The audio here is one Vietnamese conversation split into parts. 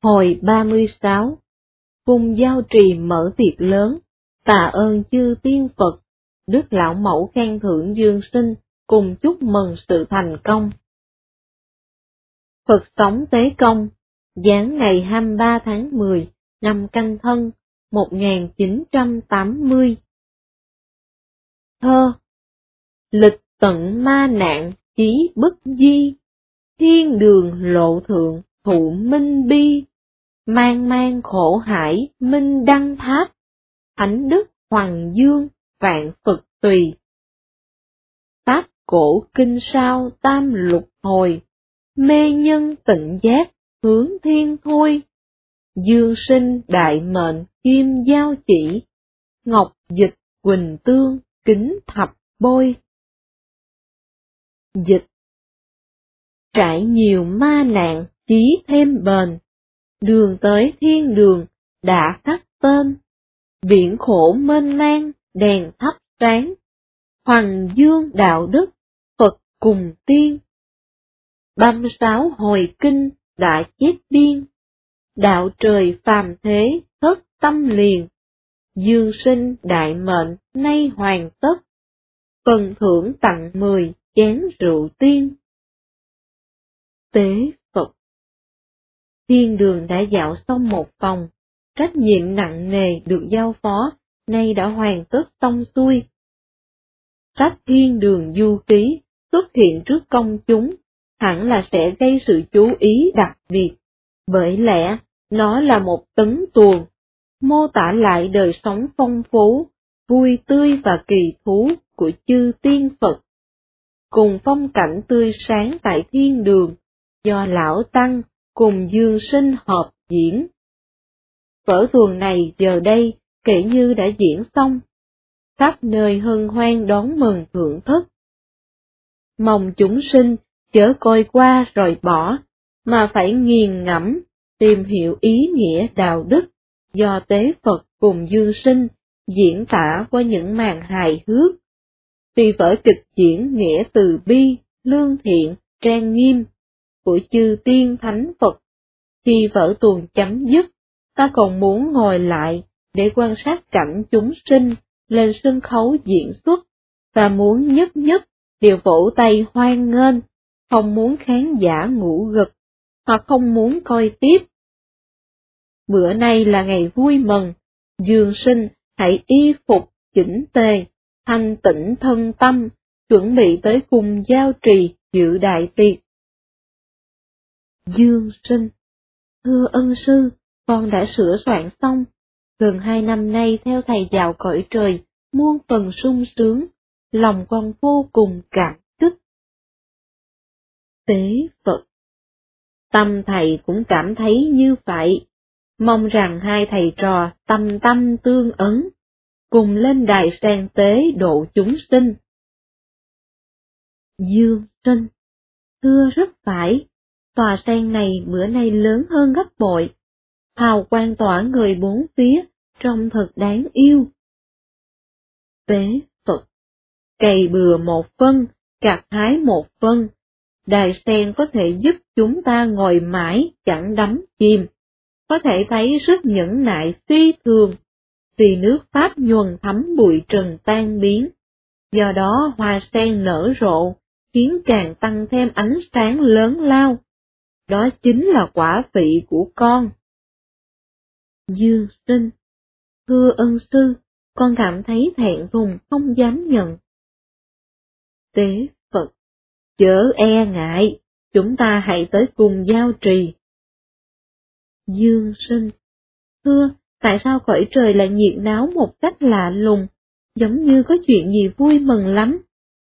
Hồi 36, cung Giao Trì mở tiệc lớn, tạ ơn chư tiên Phật, Đức Lão Mẫu khen thưởng Dương Sinh, cùng chúc mừng sự thành công. Phật sống Tế Công, giáng ngày 23 tháng 10, năm Canh Thân, 1980. Thơ: lịch tận ma nạn, chí bất di, thiên đường lộ thượng, thụ minh bi, mang mang khổ hải, minh đăng tháp, thánh đức hoàng dương, vạn Phật tùy. Pháp cổ kinh sao tam lục hồi, mê nhân tịnh giác, hướng thiên thôi. Dương sinh đại mệnh, kim giao chỉ, ngọc dịch quỳnh tương, kính thập bôi. Dịch: trải nhiều ma nạn, chí thêm bền, đường tới thiên đường, đã khắc tên. Biển khổ mênh mang, đèn thắp sáng, hoàng dương đạo đức, Phật cùng tiên. 36 hồi kinh, đã chép biên, đạo trời phàm thế, thất tâm liền. Dương sinh đại mệnh, nay hoàn tất, phần thưởng tặng 10 chén rượu tiên. Tế Phật. Thiên đường đã dạo xong một vòng, trách nhiệm nặng nề được giao phó, nay đã hoàn tất xong xuôi. Sách Thiên Đường Du Ký xuất hiện trước công chúng, hẳn là sẽ gây sự chú ý đặc biệt, bởi lẽ nó là một tấn tuồng, mô tả lại đời sống phong phú, vui tươi và kỳ thú của chư tiên Phật, cùng phong cảnh tươi sáng tại thiên đường, do Lão Tăng cùng Dương Sinh hợp diễn. Vở tuồng này giờ đây kể như đã diễn xong, khắp nơi hân hoan đón mừng thưởng thức. Mong chúng sinh chớ coi qua rồi bỏ, mà phải nghiền ngẫm, tìm hiểu ý nghĩa đạo đức, do Tế Phật cùng Dương Sinh diễn tả qua những màn hài hước. Vì vở kịch diễn nghĩa từ bi, lương thiện, trang nghiêm của chư tiên thánh Phật, khi vở tuồng chấm dứt, ta còn muốn ngồi lại để quan sát cảnh chúng sinh lên sân khấu diễn xuất, và muốn nhất nhất đều vỗ tay hoan nghênh, không muốn khán giả ngủ gật, hoặc không muốn coi tiếp. Bữa nay là ngày vui mừng, Dương Sinh hãy y phục chỉnh tề, thanh tịnh thân tâm, chuẩn bị tới cung Giao Trì dự đại tiệc. Dương Sinh: thưa ân sư, con đã sửa soạn xong, gần 2 năm nay theo thầy dạo cõi trời, muôn phần sung sướng, lòng con vô cùng cảm kích. Tế Phật: tâm thầy cũng cảm thấy như vậy, mong rằng hai thầy trò tâm tâm tương ấn, cùng lên đài sen tế độ chúng sinh. Dương Sinh: thưa rất phải, tòa sen này bữa nay lớn hơn gấp bội, hào quang tỏa người bốn phía, trông thật đáng yêu. Tế Phật: cày bừa một phân, gặt hái một phân, đài sen có thể giúp chúng ta ngồi mãi chẳng đắm chìm, có thể thấy sức nhẫn nại phi thường, vì nước Pháp nhuần thấm bụi trần tan biến, do đó hoa sen nở rộ, khiến càng tăng thêm ánh sáng lớn lao. Đó chính là quả vị của con. Dương Sinh: thưa ân sư, con cảm thấy thẹn thùng không dám nhận. Tế Phật: chớ e ngại, chúng ta hãy tới cùng Giao Trì. Dương Sinh: thưa, tại sao cõi trời lại nhiệt náo một cách lạ lùng, giống như có chuyện gì vui mừng lắm?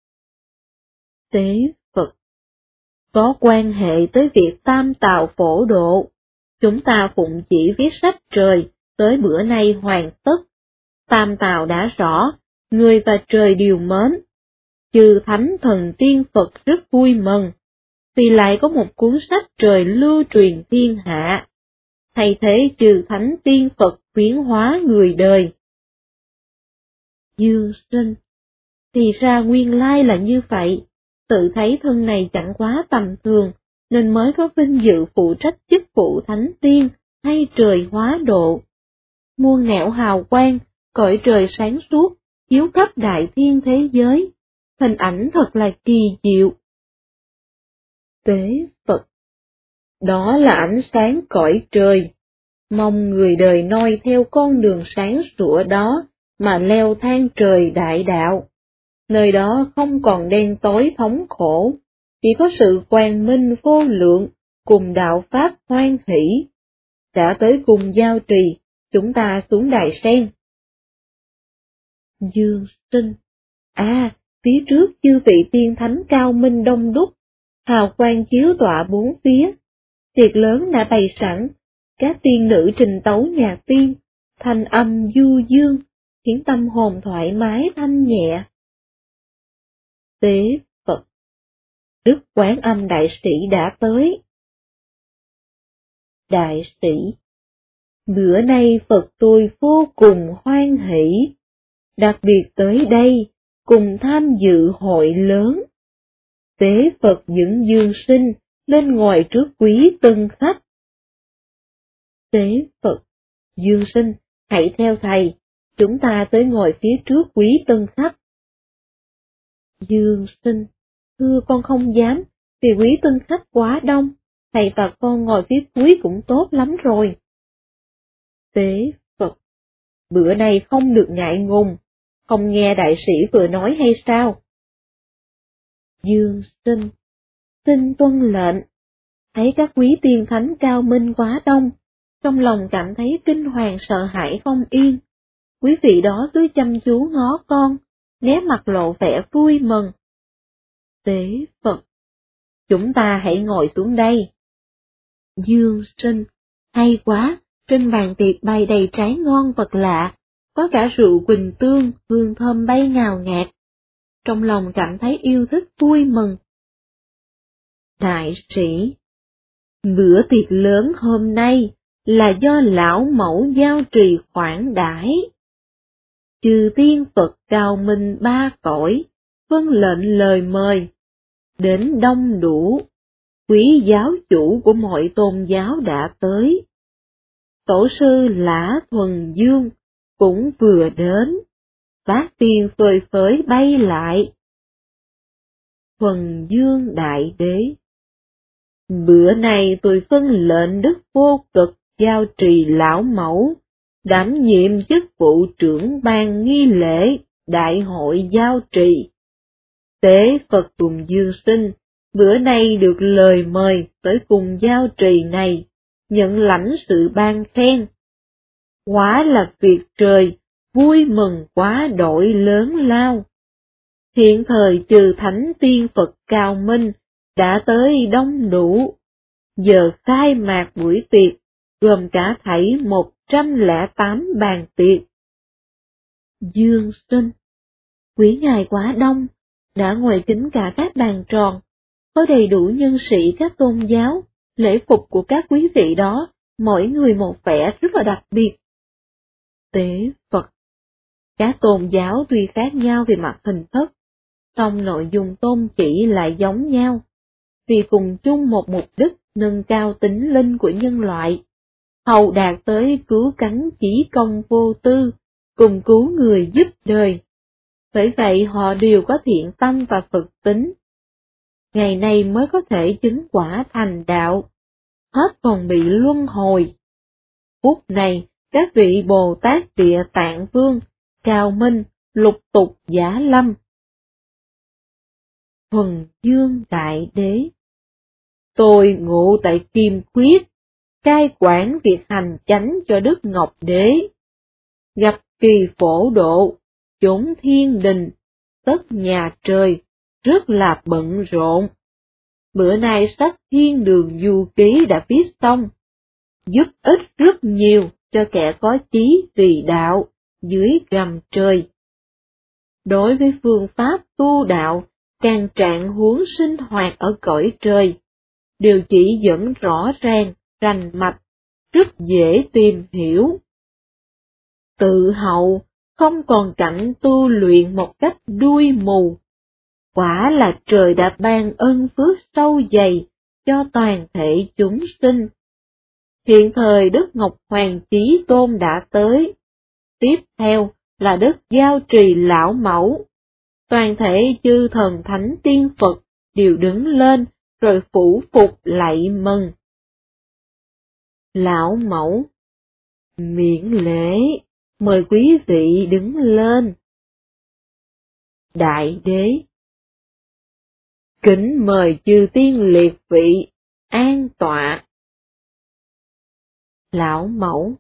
Tế Phật: có quan hệ tới việc tam tào phổ độ. Chúng ta phụng chỉ viết sách trời, tới bữa nay hoàn tất. Tam tào đã rõ, người và trời đều mến. Chư thánh thần tiên Phật rất vui mừng, vì lại có một cuốn sách trời lưu truyền thiên hạ, thay thế chư thánh tiên Phật khuyến hóa người đời. Dương Sinh: thì ra nguyên lai là như vậy, tự thấy thân này chẳng quá tầm thường, nên mới có vinh dự phụ trách chức vụ thánh tiên hay trời hóa độ. Muôn nẻo hào quang, cõi trời sáng suốt, chiếu khắp đại thiên thế giới, hình ảnh thật là kỳ diệu. Tế Phật, đó là ánh sáng cõi trời, mong người đời noi theo con đường sáng sủa đó mà leo thang trời đại đạo. Nơi đó không còn đen tối thống khổ, chỉ có sự quang minh vô lượng, cùng đạo pháp hoan hỷ. Đã tới cùng giao trì, chúng ta xuống đài sen. Dương Sinh, phía trước chư vị tiên thánh cao minh đông đúc, hào quang chiếu tỏa bốn phía. Tiệc lớn đã bày sẵn, các tiên nữ trình tấu nhạc tiên, thanh âm du dương, khiến tâm hồn thoải mái thanh nhẹ. Tế Phật, Đức Quán Âm Đại Sĩ đã tới. Đại Sĩ, bữa nay Phật tôi vô cùng hoan hỷ, đặc biệt tới đây, cùng tham dự hội lớn. Tế Phật dẫn Dương Sinh lên ngồi trước quý tân khách. Tế Phật, Dương Sinh, hãy theo thầy, chúng ta tới ngồi phía trước quý tân khách. Dương Sinh, thưa con không dám, vì quý tân khách quá đông, thầy và con ngồi phía cuối cũng tốt lắm rồi. Tế Phật, bữa nay không được ngại ngùng, không nghe đại sĩ vừa nói hay sao? Dương Sinh, xin tuân lệnh. Thấy các quý tiên thánh cao minh quá đông, trong lòng cảm thấy kinh hoàng sợ hãi không yên. Quý vị đó cứ chăm chú ngó con, nét mặt lộ vẻ vui mừng. Tế Phật, chúng ta hãy ngồi xuống đây. Dương Sinh, hay quá, trên bàn tiệc bày đầy trái ngon vật lạ, có cả rượu quỳnh tương, hương thơm bay ngào ngạt. Trong lòng cảm thấy yêu thích vui mừng. Đại sĩ, bữa tiệc lớn hôm nay là do lão mẫu giao trì khoản đãi. Chư tiên Phật cao minh ba cõi, vâng lệnh lời mời, đến đông đủ, quý giáo chủ của mọi tôn giáo đã tới. Tổ sư Lã Thuần Dương cũng vừa đến, bát tiên phơi phới bay lại. Thuần Dương Đại Đế, bữa nay tôi phân lệnh Đức Vô Cực giao trì lão mẫu, đảm nhiệm chức vụ trưởng ban nghi lễ đại hội giao trì. Tế Phật Tùng Dương Sinh, bữa nay được lời mời tới cùng giao trì này, nhận lãnh sự ban khen. Quả là việc trời, vui mừng quá đổi lớn lao. Hiện thời trừ thánh tiên Phật cao minh, đã tới đông đủ. Giờ khai mạc buổi tiệc, gồm cả thảy 108 bàn tiệc. Dương Sinh, quý ngài quá đông, đã ngồi kín cả các bàn tròn, có đầy đủ nhân sĩ các tôn giáo, lễ phục của các quý vị đó, mỗi người một vẻ rất là đặc biệt. Tế Phật, các tôn giáo tuy khác nhau về mặt hình thức, song nội dung tôn chỉ lại giống nhau, vì cùng chung một mục đích nâng cao tính linh của nhân loại, hầu đạt tới cứu cánh chỉ công vô tư, cùng cứu người giúp đời. Bởi vậy họ đều có thiện tâm và Phật tính. Ngày nay mới có thể chứng quả thành đạo, hết còn bị luân hồi. Phút này, các vị Bồ Tát Địa Tạng Vương, Cao Minh, lục tục giả lâm. Thuần Dương Đại Đế, tôi ngụ tại Kim Khuyết, cai quản việc hành chánh cho Đức Ngọc Đế. Gặp kỳ phổ độ, chốn thiên đình, tất nhà trời, rất là bận rộn. Bữa nay sách Thiên Đường Du Ký đã viết xong, giúp ích rất nhiều cho kẻ có chí vì đạo dưới gầm trời. Đối với phương pháp tu đạo, càng trạng huống sinh hoạt ở cõi trời, đều chỉ dẫn rõ ràng, rành mạch, rất dễ tìm hiểu. Tự hậu, không còn cảnh tu luyện một cách đuôi mù. Quả là trời đã ban ân phước sâu dày cho toàn thể chúng sinh. Hiện thời Đức Ngọc Hoàng Chí Tôn đã tới. Tiếp theo là Đức Giao Trì Lão Mẫu. Toàn thể chư thần thánh tiên Phật đều đứng lên rồi phủ phục lạy mừng. Lão Mẫu: Miễn lễ, mời quý vị đứng lên. Đại Đế: Kính mời chư tiên liệt vị an tọa. Lão Mẫu: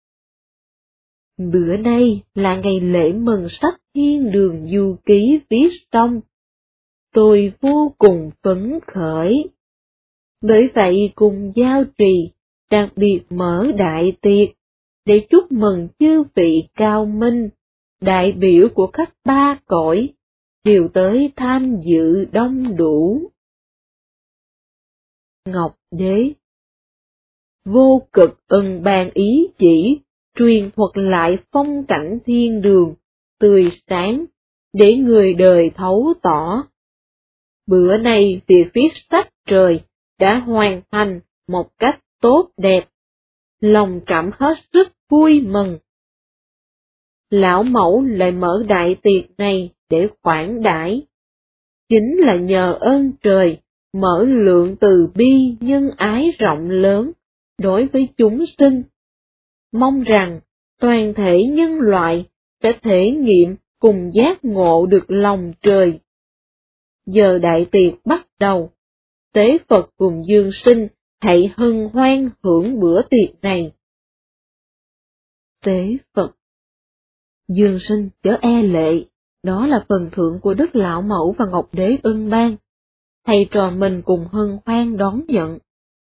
Bữa nay là ngày lễ mừng sách Thiên Đường Du Ký viết xong. Tôi vô cùng phấn khởi. Bởi vậy cùng Giao Trì đặc biệt mở đại tiệc để chúc mừng chư vị cao minh, đại biểu của các ba cõi, đều tới tham dự đông đủ. Ngọc Đế: Vô cực ân ban ý chỉ, truyền thuật lại phong cảnh thiên đường, tươi sáng, để người đời thấu tỏ. Bữa nay việc viết sách trời đã hoàn thành một cách tốt đẹp, lòng trẫm hết sức vui mừng. Lão Mẫu lại mở đại tiệc này để khoản đãi, chính là nhờ ơn trời mở lượng từ bi nhân ái rộng lớn đối với chúng sinh. Mong rằng toàn thể nhân loại sẽ thể nghiệm cùng giác ngộ được lòng trời. Giờ đại tiệc bắt đầu, tế Phật cùng Dương Sinh hãy hân hoan hưởng bữa tiệc này. Tế Phật: Dương Sinh chớ e lệ, đó là phần thưởng của Đức Lão Mẫu và Ngọc Đế ân ban. Thầy trò mình cùng hân hoan đón nhận.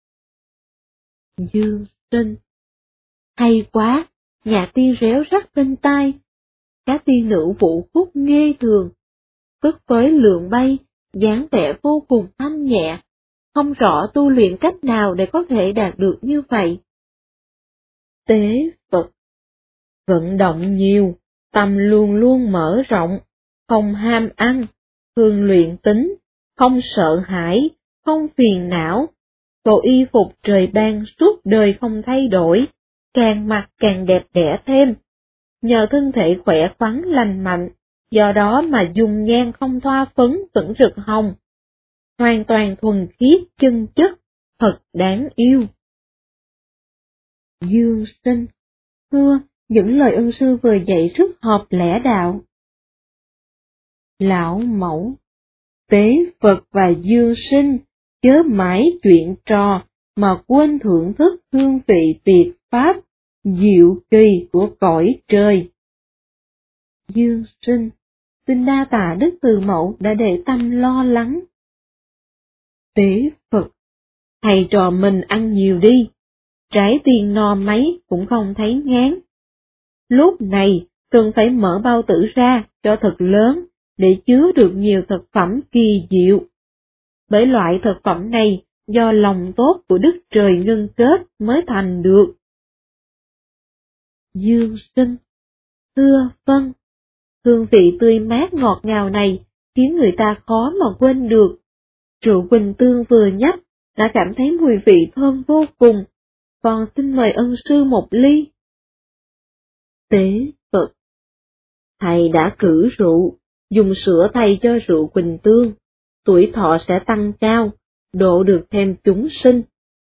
Dương Sinh: Hay quá, nhạc tiên réo rắt bên tai. Các tiên nữ vũ khúc nghê thường, phất phới lượn bay, dáng vẻ vô cùng thanh nhẹ, không rõ tu luyện cách nào để có thể đạt được như vậy. Tế Phật: Vận động nhiều, tâm luôn luôn mở rộng, không ham ăn, thường luyện tính, không sợ hãi, không phiền não. Bộ y phục trời ban suốt đời không thay đổi, càng mặc càng đẹp đẽ thêm. Nhờ thân thể khỏe khoắn lành mạnh, do đó mà dung nhan không thoa phấn vẫn rực hồng. Hoàn toàn thuần khiết chân chất, thật đáng yêu. Dương Sinh: Thưa, những lời ân sư vừa dạy rất hợp lẽ đạo. Lão Mẫu: Tế Phật và Dương Sinh chớ mãi chuyện trò mà quên thưởng thức hương vị tiệc pháp diệu kỳ của cõi trời. Dương Sinh: Xin đa tạ Đức Từ Mẫu đã để tâm lo lắng. Tế Phật: Thầy trò mình ăn nhiều đi, trái tiền no mấy cũng không thấy ngán. Lúc này cần phải mở bao tử ra cho thật lớn để chứa được nhiều thực phẩm kỳ diệu. Bởi loại thực phẩm này do lòng tốt của Đức Trời ngưng kết mới thành được. Dương Sinh: Thưa vâng, hương vị tươi mát ngọt ngào này khiến người ta khó mà quên được. Rượu Quỳnh Tương vừa nhấp đã cảm thấy mùi vị thơm vô cùng, còn xin mời ân sư một ly. Tế Phật: Thầy đã cử rượu, dùng sữa thay cho rượu Quỳnh Tương, tuổi thọ sẽ tăng cao, độ được thêm chúng sinh.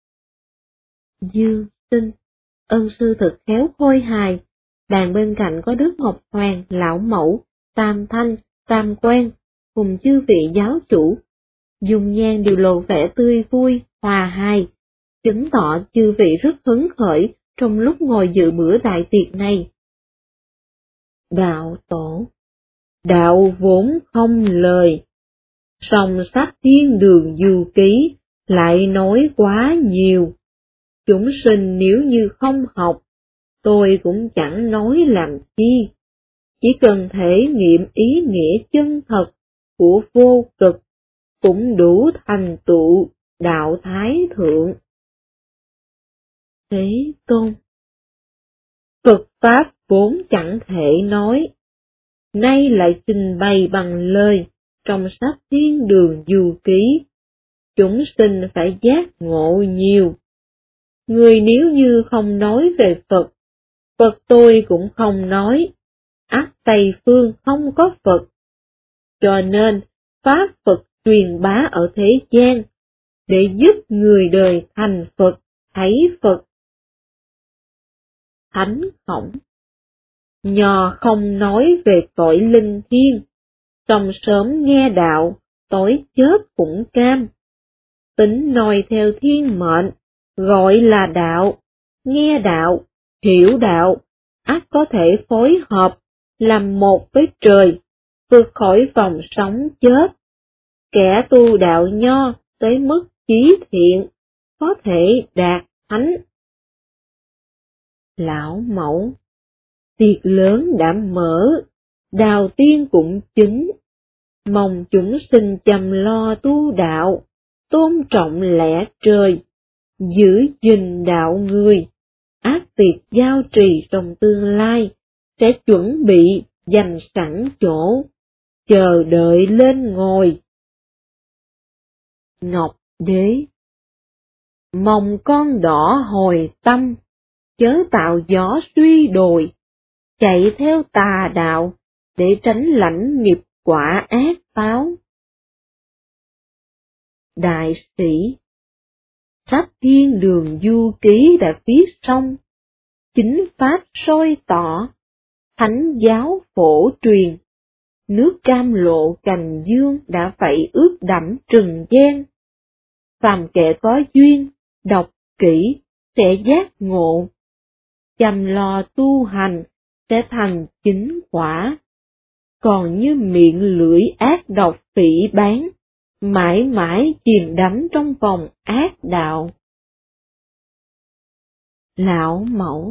Dương Sinh: Ân sư thật khéo khôi hài, bàn bên cạnh có Đức Ngọc Hoàng, Lão Mẫu, Tam Thanh, Tam Quan, cùng chư vị giáo chủ. Dung nhan đều lộ vẻ tươi vui, hòa hài, chứng tỏ chư vị rất hứng khởi trong lúc ngồi dự bữa đại tiệc này. Đạo Tổ: Đạo vốn không lời, song sách Thiên Đường Du Ký lại nói quá nhiều. Chúng sinh nếu như không học, tôi cũng chẳng nói làm chi. Chỉ cần thể nghiệm ý nghĩa chân thật của vô cực, cũng đủ thành tựu đạo thái thượng. Thế Tôn: Phật Pháp vốn chẳng thể nói, nay lại trình bày bằng lời trong sách Thiên Đường Du Ký. Chúng sinh phải giác ngộ nhiều. Người nếu như không nói về Phật, Phật tôi cũng không nói, ắt Tây Phương không có Phật. Cho nên, Pháp Phật truyền bá ở thế gian, để giúp người đời thành Phật, thấy Phật. Thánh Khổng. Nho không nói về cõi linh thiêng, trong sớm nghe đạo, tối chết cũng cam. Tính noi theo thiên mệnh, gọi là đạo, nghe đạo, hiểu đạo, ắt có thể phối hợp, làm một với trời, vượt khỏi vòng sống chết. Kẻ tu đạo nho tới mức chí thiện, có thể đạt thánh. Lão Mẫu. Tiệc lớn đã mở, đào tiên cũng chính, mong chúng sinh chăm lo tu đạo, tôn trọng lẽ trời, giữ gìn đạo người, ác tiệc giao trì trong tương lai, sẽ chuẩn bị dành sẵn chỗ, chờ đợi lên ngồi. Ngọc Đế. Mong con đỏ hồi tâm, chớ tạo gió suy đồi, chạy theo tà đạo, để tránh lãnh nghiệp quả ác báo. Đại sĩ. Sách Thiên Đường Du Ký đã viết xong, chính pháp soi tỏ, thánh giáo phổ truyền, nước cam lộ cành dương đã vậy ướt đẫm trần gian. Phàm kẻ có duyên, đọc kỹ, sẽ giác ngộ, chăm lo tu hành, sẽ thành chính quả. Còn như miệng lưỡi ác độc phỉ báng, mãi mãi chìm đắm trong vòng ác đạo. Lão Mẫu.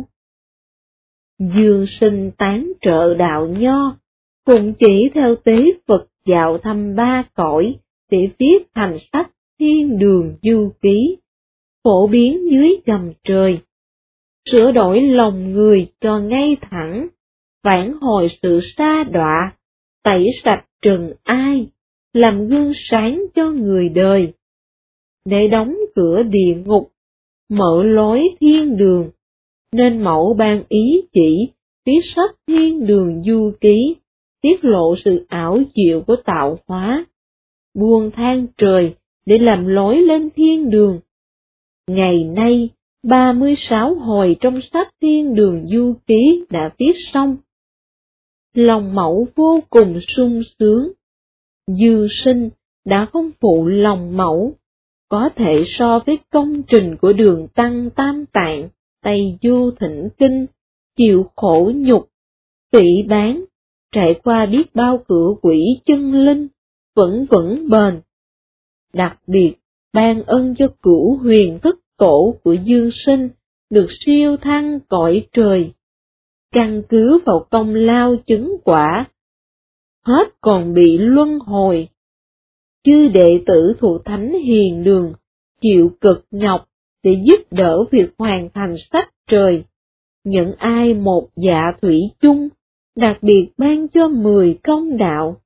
Dương Sinh tán trợ đạo nho, cũng chỉ theo tế Phật dạo thăm ba cõi, để viết thành sách Thiên Đường Du Ký, phổ biến dưới gầm trời, sửa đổi lòng người cho ngay thẳng, vãn hồi sự sa đọa, tẩy sạch trần ai, làm gương sáng cho người đời. Để đóng cửa địa ngục, mở lối thiên đường, nên Mẫu ban ý chỉ, viết sách Thiên Đường Du Ký, tiết lộ sự ảo diệu của tạo hóa, buông than trời để làm lối lên thiên đường. Ngày nay, 36 hồi trong sách Thiên Đường Du Ký đã viết xong. Lòng Mẫu vô cùng sung sướng. Dương Sinh đã không phụ lòng Mẫu, có thể so với công trình của Đường Tăng Tam Tạng, Tây Du Thỉnh Kinh, chịu khổ nhục, phỉ báng, trải qua biết bao cửa quỷ chân linh, vẫn vững bền. Đặc biệt, ban ân cho Cửu Huyền Thức Tổ của Dương Sinh được siêu thăng cõi trời, căn cứ vào công lao chứng quả, hết còn bị luân hồi. Chư đệ tử thuộc Thánh Hiền Đường chịu cực nhọc để giúp đỡ việc hoàn thành sách trời. Những ai một dạ thủy chung, đặc biệt ban cho 10 công đạo.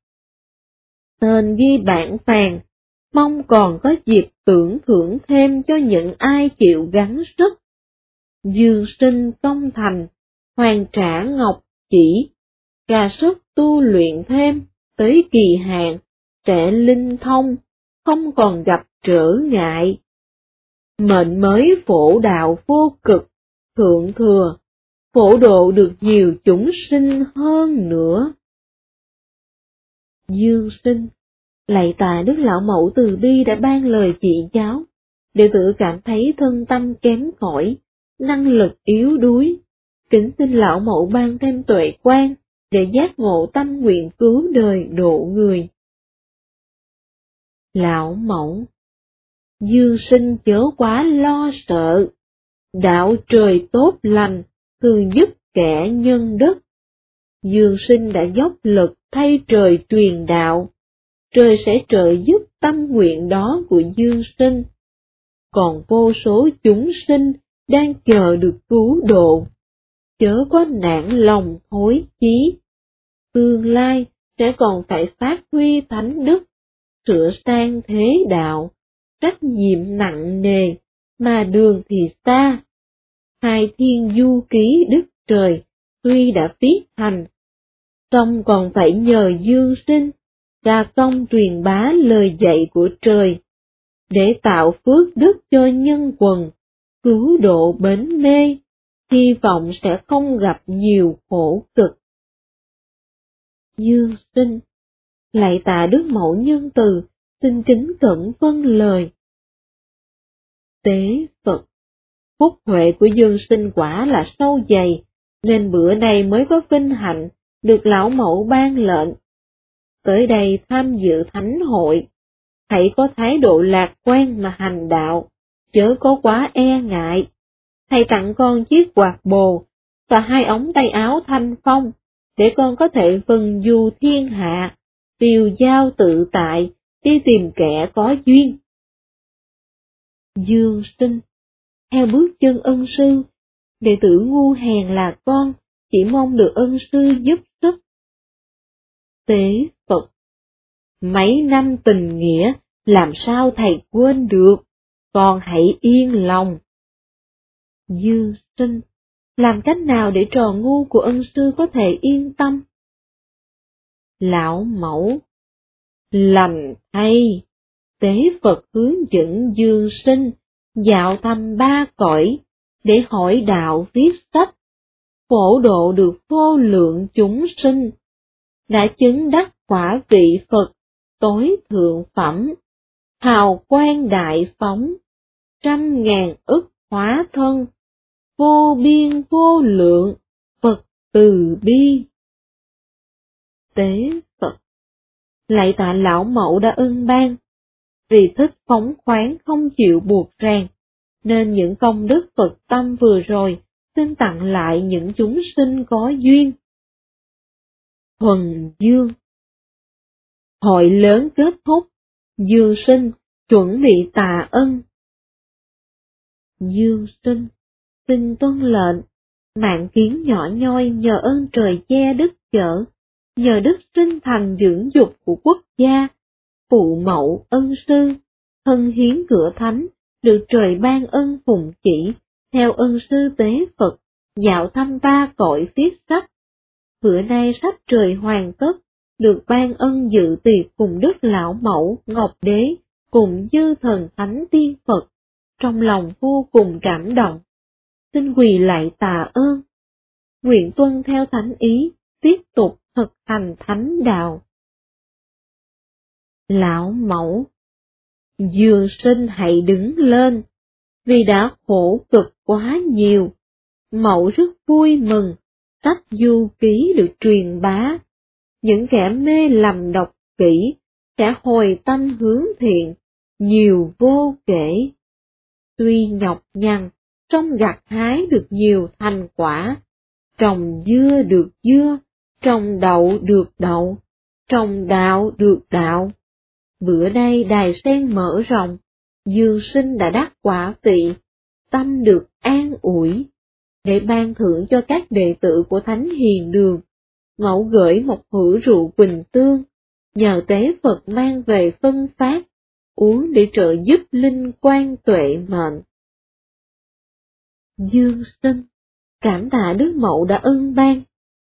Tên ghi bản phàn, mong còn có dịp tưởng thưởng thêm cho những ai chịu gắng sức. Dương Sinh công thành, hoàn trả ngọc chỉ, ra sức tu luyện thêm, tới kỳ hạn, sẽ linh thông, không còn gặp trở ngại. Mệnh mới phổ đạo vô cực, thượng thừa, phổ độ được nhiều chúng sinh hơn nữa. Dương Sinh, lạy tạ Đức Lão Mẫu từ bi đã ban lời chỉ giáo, đệ tử cảm thấy thân tâm kém cỏi, năng lực yếu đuối, kính xin Lão Mẫu ban thêm tuệ quan, để giác ngộ tâm nguyện cứu đời độ người. Lão Mẫu. Dương Sinh chớ quá lo sợ, đạo trời tốt lành, thường giúp kẻ nhân đức. Dương Sinh đã dốc lực thay trời truyền đạo, trời sẽ trợ giúp tâm nguyện đó của Dương Sinh. Còn vô số chúng sinh đang chờ được cứu độ, chớ có nản lòng thối chí. Tương lai sẽ còn phải phát huy thánh đức, sửa sang thế đạo, trách nhiệm nặng nề, mà đường thì xa. Hai thiên du ký đức trời, tuy đã viết thành, song còn phải nhờ Dương Sinh, ra công truyền bá lời dạy của trời, để tạo phước đức cho nhân quần, cứu độ bến mê, hy vọng sẽ không gặp nhiều khổ cực. Dương Sinh, lạy tạ Đức Mẫu nhân từ, xin kính cẩn vâng lời. Tế Phật, phúc huệ của Dương Sinh quả là sâu dày, nên bữa nay mới có vinh hạnh được lão mẫu ban lệnh. Tới đây tham dự thánh hội, hãy có thái độ lạc quan mà hành đạo, chớ có quá e ngại. Thầy tặng con chiếc quạt bồ và 2 ống tay áo thanh phong, để con có thể vần du thiên hạ, tiêu dao tự tại, đi tìm kẻ có duyên. Dương Sinh, theo bước chân ân sư, đệ tử ngu hèn là con, chỉ mong được ân sư giúp sức. Tế Phật, mấy năm tình nghĩa, làm sao thầy quên được, con hãy yên lòng. Dương Sinh, làm cách nào để trò ngu của ân sư có thể yên tâm? Lão Mẫu, lành thay, Tế Phật hướng dẫn Dương Sinh dạo thăm 3 cõi, để hỏi đạo viết sách, phổ độ được vô lượng chúng sinh, đã chứng đắc quả vị Phật tối thượng phẩm, hào quang đại phóng, 100.000 ức hóa thân, vô biên vô lượng, Phật từ bi. Tế Phật, lạy tạ lão mẫu đã ân ban, vì thích phóng khoáng không chịu buộc ràng, nên những công đức Phật tâm vừa rồi xin tặng lại những chúng sinh có duyên. Thuần Dương, hội lớn kết thúc, Dương Sinh chuẩn bị tạ ân. Dương Sinh, xin tuân lệnh, mạng kiến nhỏ nhoi nhờ ơn trời che đức chở, nhờ đức sinh thành dưỡng dục của quốc gia, phụ mẫu ân sư, thân hiến cửa thánh, được trời ban ân phụng chỉ, theo ân sư Tế Phật, dạo thăm 3 cõi viết sách. Bữa nay sách trời hoàn tất, được ban ân dự tiệc cùng Đức Lão Mẫu, Ngọc Đế, cùng dư thần thánh tiên Phật, trong lòng vô cùng cảm động. Xin quỳ lạy tạ ơn, nguyện tuân theo thánh ý, tiếp tục thực hành thánh đạo. Lão Mẫu, Dương Sinh hãy đứng lên, vì đã khổ cực quá nhiều. Mẫu rất vui mừng, sách du ký được truyền bá. Những kẻ mê lầm đọc kỹ, sẽ hồi tâm hướng thiện, nhiều vô kể. Tuy nhọc nhằn, song gặt hái được nhiều thành quả. Trồng dưa được dưa, trồng đậu được đậu, trồng đạo được đạo. Bữa nay đài sen mở rộng, Dương Sinh đã đắc quả vị, tâm được an ủi. Để ban thưởng cho các đệ tử của Thánh Hiền Đường, mẫu gửi một hũ rượu Quỳnh Tương, nhờ Tế Phật mang về phân phát, uống để trợ giúp linh quan tuệ mệnh. Dương Sinh, cảm tạ Đức Mẫu đã ân ban.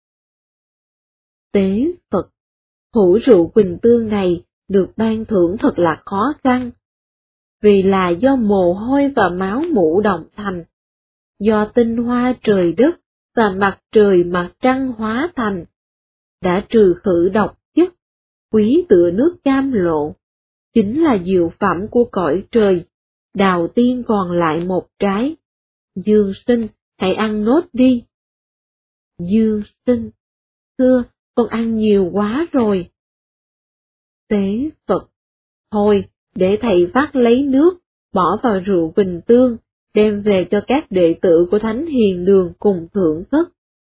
Tế Phật, hũ rượu Quỳnh Tương này được ban thưởng thật là khó khăn, vì là do mồ hôi và máu mủ động thành, do tinh hoa trời đất và mặt trời mặt trăng hóa thành, đã trừ khử độc chất, quý tựa nước cam lộ, chính là diệu phẩm của cõi trời, đào tiên còn lại một trái. Dương Sinh, hãy ăn nốt đi. Dương Sinh, thưa, con ăn nhiều quá rồi. Tế Phật, thôi, để thầy vắt lấy nước, bỏ vào rượu Quỳnh Tương, đem về cho các đệ tử của Thánh Hiền Đường cùng thưởng thức.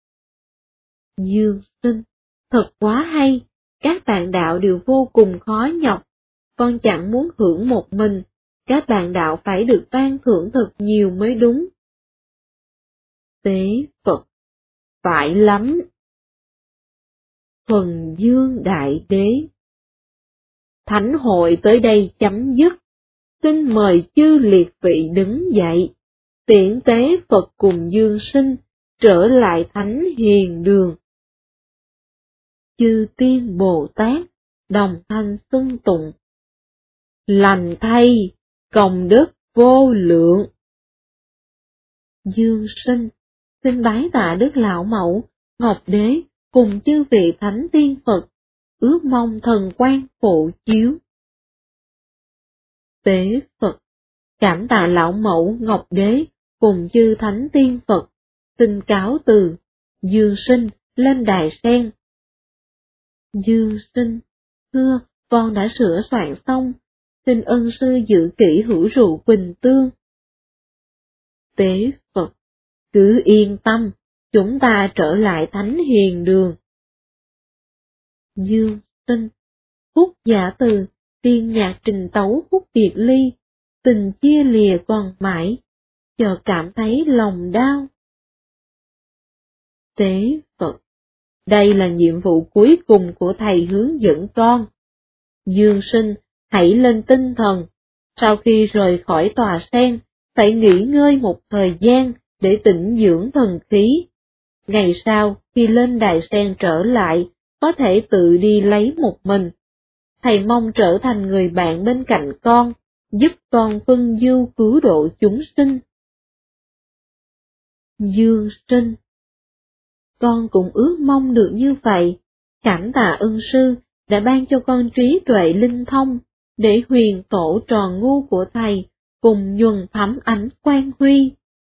Dương Sinh, thật quá hay, các bạn đạo đều vô cùng khó nhọc, con chẳng muốn hưởng một mình, các bạn đạo phải được ban thưởng thật nhiều mới đúng. Tế Phật, phải lắm. Thuần Dương Đại Đế. Thánh hội tới đây chấm dứt. xin mời chư liệt vị đứng dậy, tiễn tế Phật cùng Dương Sinh, trở lại thánh hiền đường. Chư tiên Bồ Tát, đồng thanh xưng tụng. Lành thay, công đức vô lượng. Dương Sinh, xin bái tạ Đức Lão Mẫu, Ngọc Đế, cùng chư vị thánh tiên Phật, ước mong thần quan phụ chiếu. Tế Phật, cảm tạ Lão Mẫu, Ngọc Đế, cùng chư thánh tiên Phật, xin cáo từ. Dương Sinh, lên đài sen. Dương Sinh, thưa, con đã sửa soạn xong, xin ân sư giữ kỹ hữu rượu Quỳnh Tương. Tế Phật, cứ yên tâm, chúng ta trở lại thánh hiền đường. Dương Sinh, khúc giả từ, tiên nhạc trình tấu khúc biệt ly, tình chia lìa còn mãi, chợt cảm thấy lòng đau. Tế Phật, đây là nhiệm vụ cuối cùng của thầy hướng dẫn con. Dương Sinh, hãy lên tinh thần, sau khi rời khỏi tòa sen, phải nghỉ ngơi một thời gian để tĩnh dưỡng thần khí. Ngày sau, khi lên đài sen trở lại, có thể tự đi lấy một mình. Thầy mong trở thành người bạn bên cạnh con, giúp con phân du cứu độ chúng sinh. Dương Sinh, con cũng ước mong được như vậy, cảm tạ ân sư đã ban cho con trí tuệ linh thông, để huyền tổ tròn ngu của thầy cùng nhuần thắm ánh quang huy.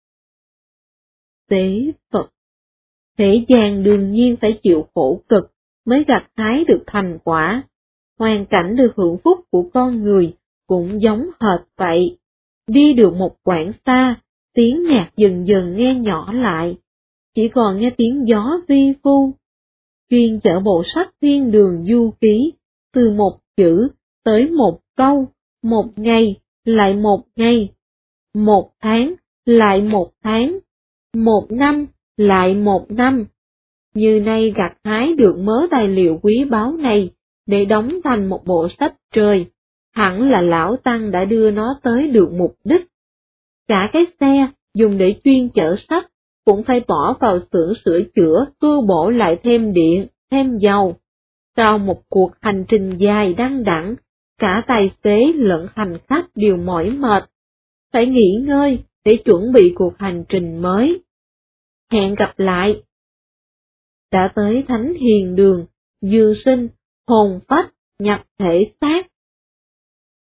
Tế Phật, thế gian đương nhiên phải chịu khổ cực mới gặt hái được thành quả, hoàn cảnh được hưởng phúc của con người cũng giống hệt vậy. Đi được một quãng xa, tiếng nhạc dần dần nghe nhỏ lại, chỉ còn nghe tiếng gió vi vu. Chuyên chở bộ sách thiên đường du ký, từ một chữ tới một câu, một ngày lại một ngày, một tháng lại một tháng, một năm lại một năm. Như nay gặt hái được mớ tài liệu quý báu này để đóng thành một bộ sách trời, hẳn là lão tăng đã đưa nó tới được mục đích. Cả cái xe dùng để chuyên chở sách cũng phải bỏ vào xưởng sửa chữa tu bổ lại thêm điện, thêm dầu. Sau một cuộc hành trình dài đăng đẳng, cả tài xế lẫn hành khách đều mỏi mệt, phải nghỉ ngơi để chuẩn bị cuộc hành trình mới. Hẹn gặp lại. Đã tới thánh hiền đường, Dương Sinh, hồn phách, nhập thể xác,